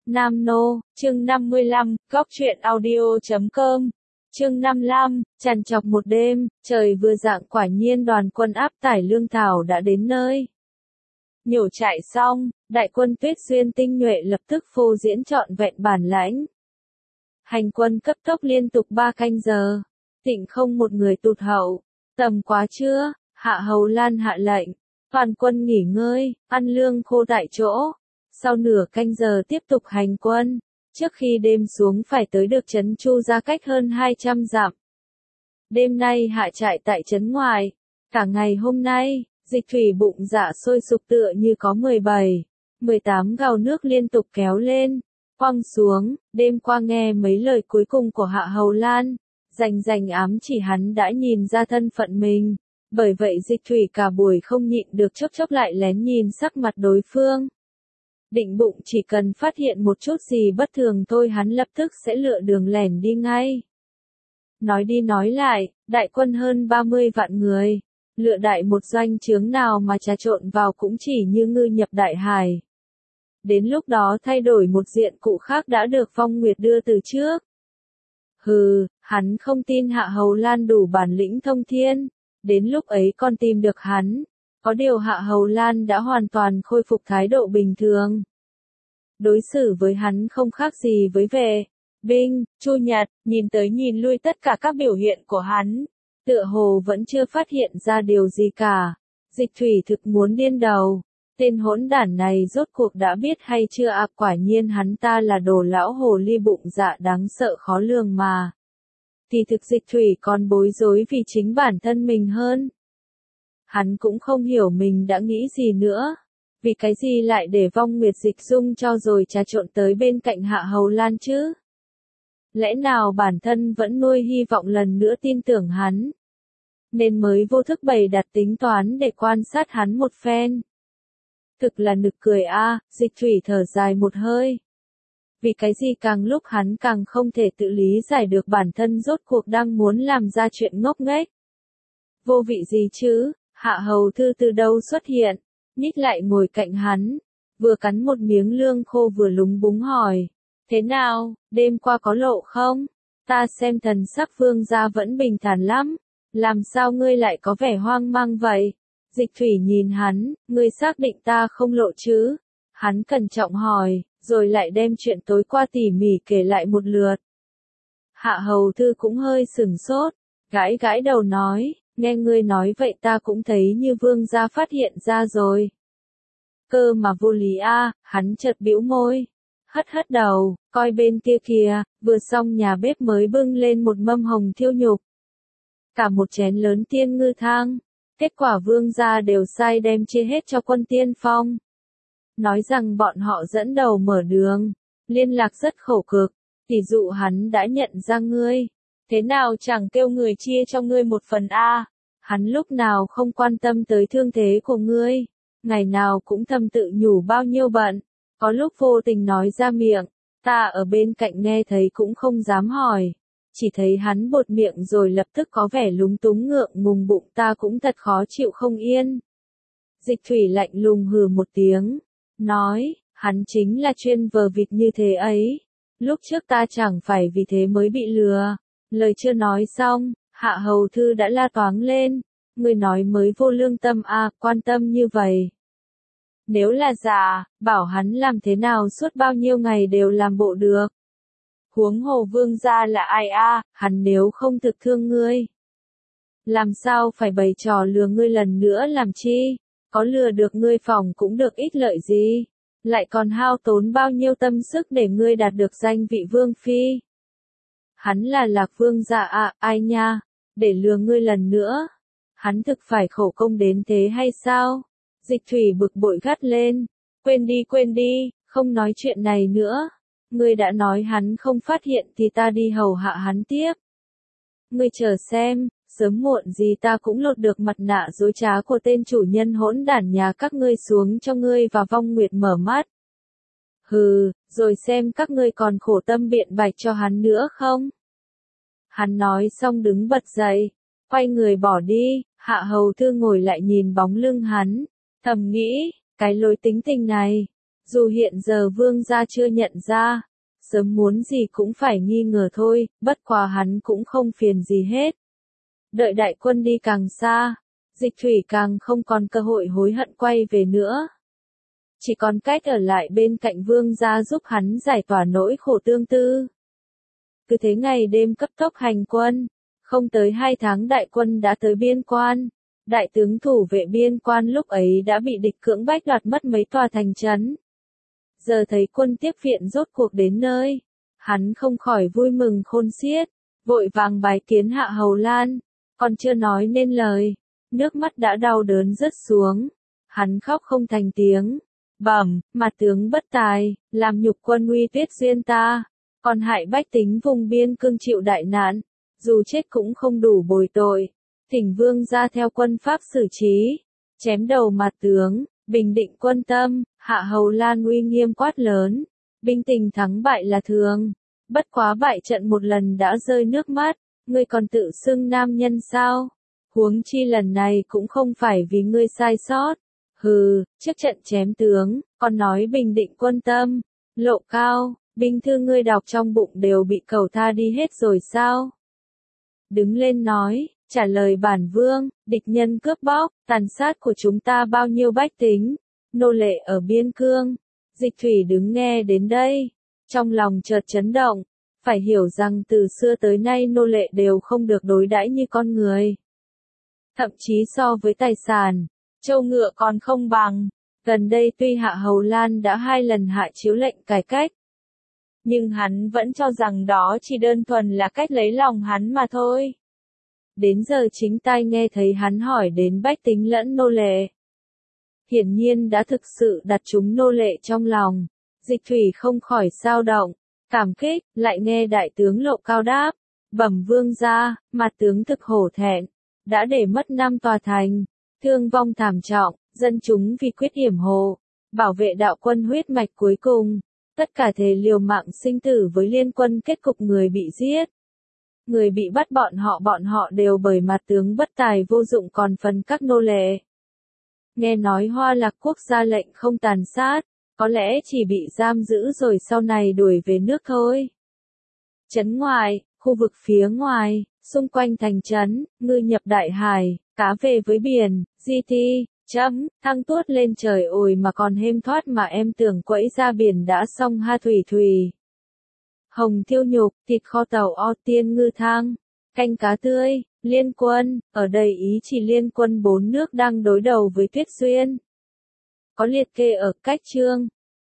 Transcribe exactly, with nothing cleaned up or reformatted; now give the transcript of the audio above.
Nam Nô, chương năm mươi lăm, góc truyện audio chấm com, chương năm mươi lăm, trằn trọc một đêm, trời vừa rạng quả nhiên đoàn quân áp tải lương thảo đã đến nơi. Nhổ trại xong, đại quân Tuyết Xuyên tinh nhuệ lập tức phô diễn trọn vẹn bản lãnh. Hành quân cấp tốc liên tục ba canh giờ, tịnh không một người tụt hậu, tầm quá trưa, Hạ Hầu Lan hạ lệnh, toàn quân nghỉ ngơi, ăn lương khô tại chỗ. Sau nửa canh giờ tiếp tục hành quân, trước khi đêm xuống phải tới được trấn Chu Gia cách hơn hai trăm dặm. Đêm nay hạ trại tại trấn ngoài, cả ngày hôm nay, Dịch Thủy bụng dạ sôi sục tựa như có mười bảy, mười tám gào nước liên tục kéo lên, quăng xuống. Đêm qua nghe mấy lời cuối cùng của Hạ Hầu Lan, rành rành ám chỉ hắn đã nhìn ra thân phận mình, bởi vậy Dịch Thủy cả buổi không nhịn được chốc chốc lại lén nhìn sắc mặt đối phương. Định bụng chỉ cần phát hiện một chút gì bất thường thôi hắn lập tức sẽ lựa đường lẻn đi ngay. Nói đi nói lại, đại quân hơn ba mươi vạn người, lựa đại một doanh trướng nào mà trà trộn vào cũng chỉ như ngư nhập đại hải. Đến lúc đó thay đổi một diện cụ khác đã được Phong Nguyệt đưa từ trước. Hừ, hắn không tin Hạ Hầu Lan đủ bản lĩnh thông thiên, đến lúc ấy còn tìm được hắn. Có điều Hạ Hầu Lan đã hoàn toàn khôi phục thái độ bình thường. Đối xử với hắn không khác gì với Vệ, Binh, Chu Nhật, nhìn tới nhìn lui tất cả các biểu hiện của hắn, tựa hồ vẫn chưa phát hiện ra điều gì cả. Dịch Thủy thực muốn điên đầu, tên hỗn đản này rốt cuộc đã biết hay chưa à, quả nhiên hắn ta là đồ lão hồ ly bụng dạ đáng sợ khó lường mà. Thì thực Dịch Thủy còn bối rối vì chính bản thân mình hơn. Hắn cũng không hiểu mình đã nghĩ gì nữa. Vì cái gì lại để Vong Nguyệt Dịch Dung cho rồi trà trộn tới bên cạnh Hạ Hầu Lan chứ? Lẽ nào bản thân vẫn nuôi hy vọng lần nữa tin tưởng hắn? Nên mới vô thức bày đặt tính toán để quan sát hắn một phen. Thực là nực cười a, à, Dịch Thủy thở dài một hơi. Vì cái gì càng lúc hắn càng không thể tự lý giải được bản thân rốt cuộc đang muốn làm ra chuyện ngốc nghếch. Vô vị gì chứ? Hạ Hầu Thư từ đâu xuất hiện, nhích lại ngồi cạnh hắn, vừa cắn một miếng lương khô vừa lúng búng hỏi, thế nào, đêm qua có lộ không? Ta xem thần sắc Vương gia vẫn bình thản lắm, làm sao ngươi lại có vẻ hoang mang vậy? Dịch Thủy nhìn hắn, ngươi xác định ta không lộ chứ? Hắn cẩn trọng hỏi, rồi lại đem chuyện tối qua tỉ mỉ kể lại một lượt. Hạ Hầu Thư cũng hơi sửng sốt, gãi gãi đầu nói, nghe ngươi nói vậy ta cũng thấy như Vương gia phát hiện ra rồi. Cơ mà vô lý a, à, hắn chợt bĩu môi, hất hất đầu, coi bên kia kìa, vừa xong nhà bếp mới bưng lên một mâm hồng thiêu nhục. Cả một chén lớn tiên ngư thang, kết quả Vương gia đều sai đem chia hết cho quân tiên phong. Nói rằng bọn họ dẫn đầu mở đường, liên lạc rất khổ cực, tỷ dụ hắn đã nhận ra ngươi. Thế nào chẳng kêu người chia cho ngươi một phần a? À? Hắn lúc nào không quan tâm tới thương thế của ngươi, ngày nào cũng thầm tự nhủ bao nhiêu bận, có lúc vô tình nói ra miệng, ta ở bên cạnh nghe thấy cũng không dám hỏi, chỉ thấy hắn bột miệng rồi lập tức có vẻ lúng túng ngượng ngùng bụng ta cũng thật khó chịu không yên. Dịch Thủy lạnh lùng hừ một tiếng, nói, hắn chính là chuyên vờ vịt như thế ấy, lúc trước ta chẳng phải vì thế mới bị lừa. Lời chưa nói xong, Hạ Hầu Thư đã la toáng lên, người nói mới vô lương tâm à, quan tâm như vậy. Nếu là giả, bảo hắn làm thế nào suốt bao nhiêu ngày đều làm bộ được. Huống hồ Vương gia là ai a, à, hắn nếu không thực thương ngươi, làm sao phải bày trò lừa ngươi lần nữa làm chi, có lừa được ngươi phòng cũng được ít lợi gì, lại còn hao tốn bao nhiêu tâm sức để ngươi đạt được danh vị Vương Phi. Hắn là Lạc Vương gia à, ai nha, để lừa ngươi lần nữa. Hắn thực phải khổ công đến thế hay sao? Dịch Thủy bực bội gắt lên, quên đi quên đi, không nói chuyện này nữa. Ngươi đã nói hắn không phát hiện thì ta đi hầu hạ hắn tiếp. Ngươi chờ xem, sớm muộn gì ta cũng lột được mặt nạ dối trá của tên chủ nhân hỗn đản nhà các ngươi xuống cho ngươi và Vong Nguyệt mở mắt. Hừ, rồi xem các ngươi còn khổ tâm biện bạch cho hắn nữa không? Hắn nói xong đứng bật dậy, quay người bỏ đi. Hạ Hầu Thư ngồi lại nhìn bóng lưng hắn, thầm nghĩ, cái lối tính tình này, Dù hiện giờ vương gia chưa nhận ra, sớm muốn gì cũng phải nghi ngờ thôi, bất quá hắn cũng không phiền gì hết. Đợi đại quân đi càng xa, Dịch Thủy càng không còn cơ hội hối hận quay về nữa. Chỉ còn cách ở lại bên cạnh vương gia giúp hắn giải tỏa nỗi khổ tương tư. Cứ thế ngày đêm cấp tốc hành quân, không tới hai tháng đại quân đã tới biên quan. Đại tướng thủ vệ biên quan lúc ấy đã bị địch cưỡng bách đoạt mất mấy tòa thành trấn. Giờ thấy quân tiếp viện rốt cuộc đến nơi, hắn không khỏi vui mừng khôn xiết, vội vàng bái kiến Hạ Hầu Lan, còn chưa nói nên lời, nước mắt đã đau đớn rớt xuống, hắn khóc không thành tiếng, bẩm, mặt tướng bất tài, làm nhục quân uy Tuyết Duyên ta, còn hại bách tính vùng biên cương chịu đại nạn, dù chết cũng không đủ bồi tội, thỉnh vương ra theo quân pháp xử trí, chém đầu mặt tướng, bình định quân tâm. Hạ Hầu Lan uy nghiêm quát lớn, binh tình thắng bại là thường, bất quá bại trận một lần đã rơi nước mắt, ngươi còn tự xưng nam nhân sao? Huống chi lần này cũng không phải vì ngươi sai sót. Hừ, trước trận chém tướng, còn nói bình định quân tâm, Lộ Cao, binh thư ngươi đọc trong bụng đều bị cầu tha đi hết rồi sao? Đứng lên nói, trả lời bản vương, địch nhân cướp bóc, tàn sát của chúng ta bao nhiêu bách tính, nô lệ ở biên cương. Dịch Thủy đứng nghe đến đây, trong lòng chợt chấn động, phải hiểu rằng từ xưa tới nay nô lệ đều không được đối đãi như con người. Thậm chí so với tài sản, trâu ngựa còn không bằng. Gần đây tuy Hạ Hầu Lan đã hai lần hạ chiếu lệnh cải cách, nhưng hắn vẫn cho rằng đó chỉ đơn thuần là cách lấy lòng hắn mà thôi. Đến giờ chính tai nghe thấy hắn hỏi đến bách tính lẫn nô lệ. Hiển nhiên đã thực sự đặt chúng nô lệ trong lòng. Dịch Thủy không khỏi xao động, cảm kích, lại nghe đại tướng Lộ Cao đáp, bẩm vương gia, mặt tướng thực hổ thẹn, đã để mất năm tòa thành, thương vong thảm trọng, dân chúng vì quyết hiểm hộ, bảo vệ đạo quân huyết mạch cuối cùng, tất cả thề liều mạng sinh tử với liên quân, kết cục người bị giết. Người bị bắt bọn họ bọn họ đều bởi mặt tướng bất tài vô dụng, còn phần các nô lệ. Nghe nói Hoa Lạc quốc ra lệnh không tàn sát, có lẽ chỉ bị giam giữ rồi sau này đuổi về nước thôi. Trấn ngoài, khu vực phía ngoài, xung quanh thành trấn, ngư nhập đại hải, cá về với biển, di thi, chấm, thăng tuốt lên trời ồi mà còn hêm thoát mà em tưởng quẫy ra biển đã xong ha. Thủy thủy. Hồng thiêu nhục, thịt kho tàu o tiên ngư thang, canh cá tươi, liên quân, ở đây ý chỉ liên quân bốn nước đang đối đầu với Tuyết Duyên. Có liệt kê ở cách chương.